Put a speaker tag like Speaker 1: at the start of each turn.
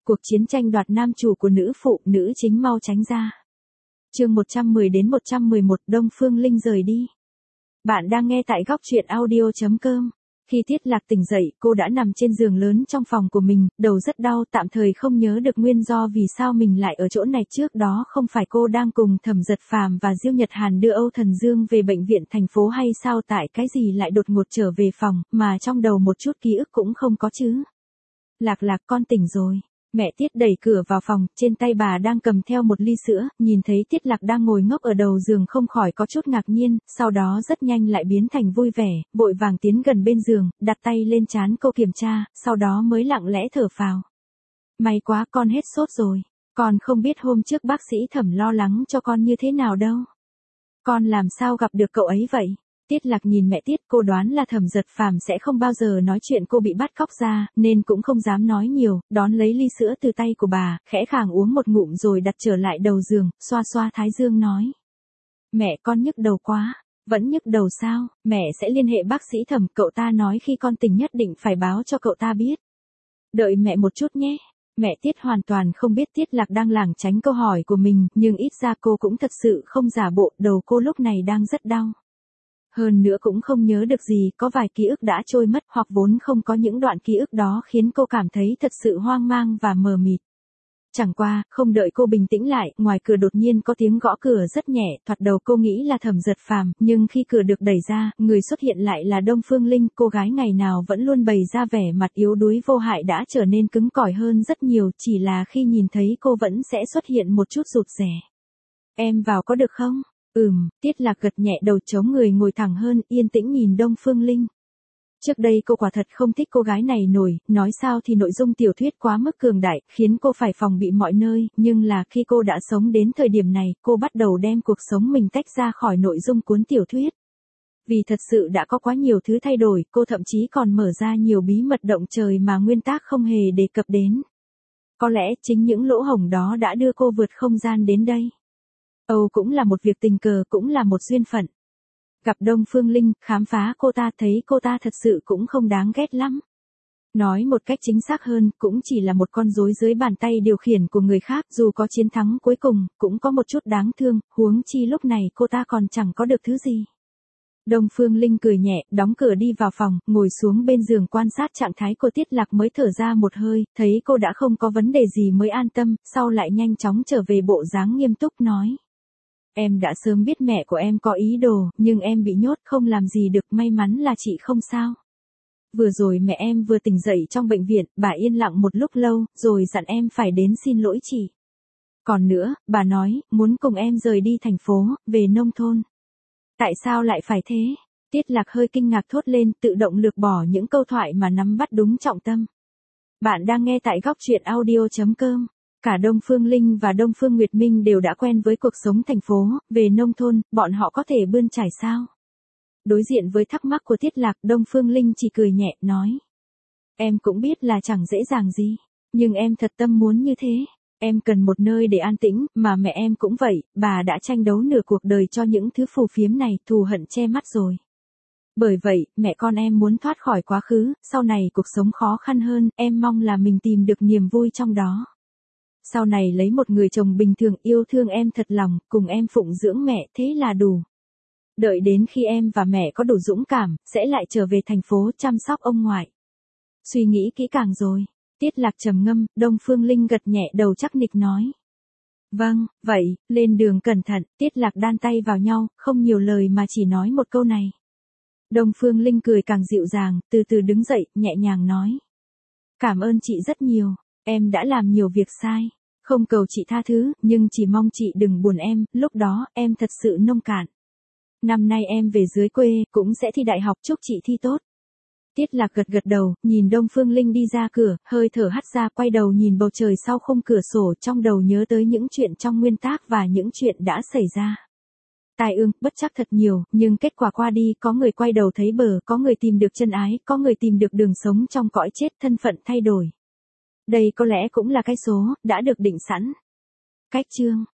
Speaker 1: cuộc chiến tranh đoạt nam chủ của nữ phụ, nữ chính mau tránh ra. Chương 110 đến 111 Đông Phương Linh rời đi. Bạn đang nghe tại góc truyện audio.com. Khi Tiết Lạc tỉnh dậy, cô đã nằm trên giường lớn trong phòng của mình, đầu rất đau, tạm thời không nhớ được nguyên do vì sao mình lại ở chỗ này. Trước đó không phải cô đang cùng Thẩm Giật Phàm và Diêu Nhật Hàn đưa Âu Thần Dương về bệnh viện thành phố hay sao, tại cái gì lại đột ngột trở về phòng, mà trong đầu một chút ký ức cũng không có chứ. Lạc, con tỉnh rồi. Mẹ Tiết đẩy cửa vào phòng, trên tay bà đang cầm theo một ly sữa, nhìn thấy Tiết Lạc đang ngồi ngốc ở đầu giường không khỏi có chút ngạc nhiên, sau đó rất nhanh lại biến thành vui vẻ, vội vàng tiến gần bên giường, đặt tay lên trán cô kiểm tra, sau đó mới lặng lẽ thở phào. May quá, con hết sốt rồi. Con không biết hôm trước bác sĩ Thẩm lo lắng cho con như thế nào đâu. Con làm sao gặp được cậu ấy vậy? Tiết Lạc nhìn mẹ Tiết, cô đoán là Thẩm Giật Phàm sẽ không bao giờ nói chuyện cô bị bắt cóc ra, nên cũng không dám nói nhiều, đón lấy ly sữa từ tay của bà, khẽ khàng uống một ngụm rồi đặt trở lại đầu giường, xoa xoa thái dương nói. Mẹ, con nhức đầu quá. Vẫn nhức đầu sao? Mẹ sẽ liên hệ bác sĩ Thẩm, cậu ta nói khi con tỉnh nhất định phải báo cho cậu ta biết. Đợi mẹ một chút nhé. Mẹ Tiết hoàn toàn không biết Tiết Lạc đang lảng tránh câu hỏi của mình, nhưng ít ra cô cũng thật sự không giả bộ, đầu cô lúc này đang rất đau. Hơn nữa cũng không nhớ được gì, có vài ký ức đã trôi mất hoặc vốn không có những đoạn ký ức đó khiến cô cảm thấy thật sự hoang mang và mờ mịt. Chẳng qua, không đợi cô bình tĩnh lại, ngoài cửa đột nhiên có tiếng gõ cửa rất nhẹ, thoạt đầu cô nghĩ là Thẩm Giật Phàm, nhưng khi cửa được đẩy ra, người xuất hiện lại là Đông Phương Linh, cô gái ngày nào vẫn luôn bày ra vẻ mặt yếu đuối vô hại đã trở nên cứng cỏi hơn rất nhiều, chỉ là khi nhìn thấy cô vẫn sẽ xuất hiện một chút rụt rè. Em vào có được không? Tiết Lạc gật nhẹ đầu, chống người ngồi thẳng hơn, yên tĩnh nhìn Đông Phương Linh. Trước đây cô quả thật không thích cô gái này nổi, nói sao thì nội dung tiểu thuyết quá mức cường đại, khiến cô phải phòng bị mọi nơi, nhưng là khi cô đã sống đến thời điểm này, cô bắt đầu đem cuộc sống mình tách ra khỏi nội dung cuốn tiểu thuyết. Vì thật sự đã có quá nhiều thứ thay đổi, cô thậm chí còn mở ra nhiều bí mật động trời mà nguyên tác không hề đề cập đến. Có lẽ chính những lỗ hổng đó đã đưa cô vượt không gian đến đây. Cũng là một việc tình cờ, cũng là một duyên phận. Gặp Đông Phương Linh, khám phá cô ta, thấy cô ta thật sự cũng không đáng ghét lắm. Nói một cách chính xác hơn, cũng chỉ là một con rối dưới bàn tay điều khiển của người khác, dù có chiến thắng cuối cùng, cũng có một chút đáng thương, huống chi lúc này cô ta còn chẳng có được thứ gì. Đông Phương Linh cười nhẹ, đóng cửa đi vào phòng, ngồi xuống bên giường quan sát trạng thái của Tiết Lạc mới thở ra một hơi, thấy cô đã không có vấn đề gì mới an tâm, sau lại nhanh chóng trở về bộ dáng nghiêm túc nói. Em đã sớm biết mẹ của em có ý đồ, nhưng em bị nhốt không làm gì được, may mắn là chị không sao. Vừa rồi mẹ em vừa tỉnh dậy trong bệnh viện, bà yên lặng một lúc lâu, rồi dặn em phải đến xin lỗi chị. Còn nữa, bà nói, muốn cùng em rời đi thành phố, về nông thôn. Tại sao lại phải thế? Tiết Lạc hơi kinh ngạc thốt lên, tự động lược bỏ những câu thoại mà nắm bắt đúng trọng tâm. Bạn đang nghe tại góc truyện audio.com. Cả Đông Phương Linh và Đông Phương Nguyệt Minh đều đã quen với cuộc sống thành phố, về nông thôn, bọn họ có thể bươn trải sao? Đối diện với thắc mắc của Tiết Lạc, Đông Phương Linh chỉ cười nhẹ, nói. Em cũng biết là chẳng dễ dàng gì, nhưng em thật tâm muốn như thế. Em cần một nơi để an tĩnh, mà mẹ em cũng vậy, bà đã tranh đấu nửa cuộc đời cho những thứ phù phiếm này, thù hận che mắt rồi. Bởi vậy, mẹ con em muốn thoát khỏi quá khứ, sau này cuộc sống khó khăn hơn, em mong là mình tìm được niềm vui trong đó. Sau này lấy một người chồng bình thường yêu thương em thật lòng, cùng em phụng dưỡng mẹ, thế là đủ. Đợi đến khi em và mẹ có đủ dũng cảm, sẽ lại trở về thành phố chăm sóc ông ngoại. Suy nghĩ kỹ càng rồi. Tiết Lạc trầm ngâm, Đông Phương Linh gật nhẹ đầu chắc nịch nói. Vâng, vậy, lên đường cẩn thận. Tiết Lạc đan tay vào nhau, không nhiều lời mà chỉ nói một câu này. Đông Phương Linh cười càng dịu dàng, từ từ đứng dậy, nhẹ nhàng nói. Cảm ơn chị rất nhiều, em đã làm nhiều việc sai. Không cầu chị tha thứ, nhưng chỉ mong chị đừng buồn em, lúc đó, em thật sự nông cạn. Năm nay em về dưới quê, cũng sẽ thi đại học, chúc chị thi tốt. Tiết Lạc gật đầu, nhìn Đông Phương Linh đi ra cửa, hơi thở hắt ra, quay đầu nhìn bầu trời sau khung cửa sổ, trong đầu nhớ tới những chuyện trong nguyên tác và những chuyện đã xảy ra. Tai ương, bất trắc thật nhiều, nhưng kết quả qua đi, có người quay đầu thấy bờ, có người tìm được chân ái, có người tìm được đường sống trong cõi chết, thân phận thay đổi. Đây có lẽ cũng là cái số, đã được định sẵn. Cách chương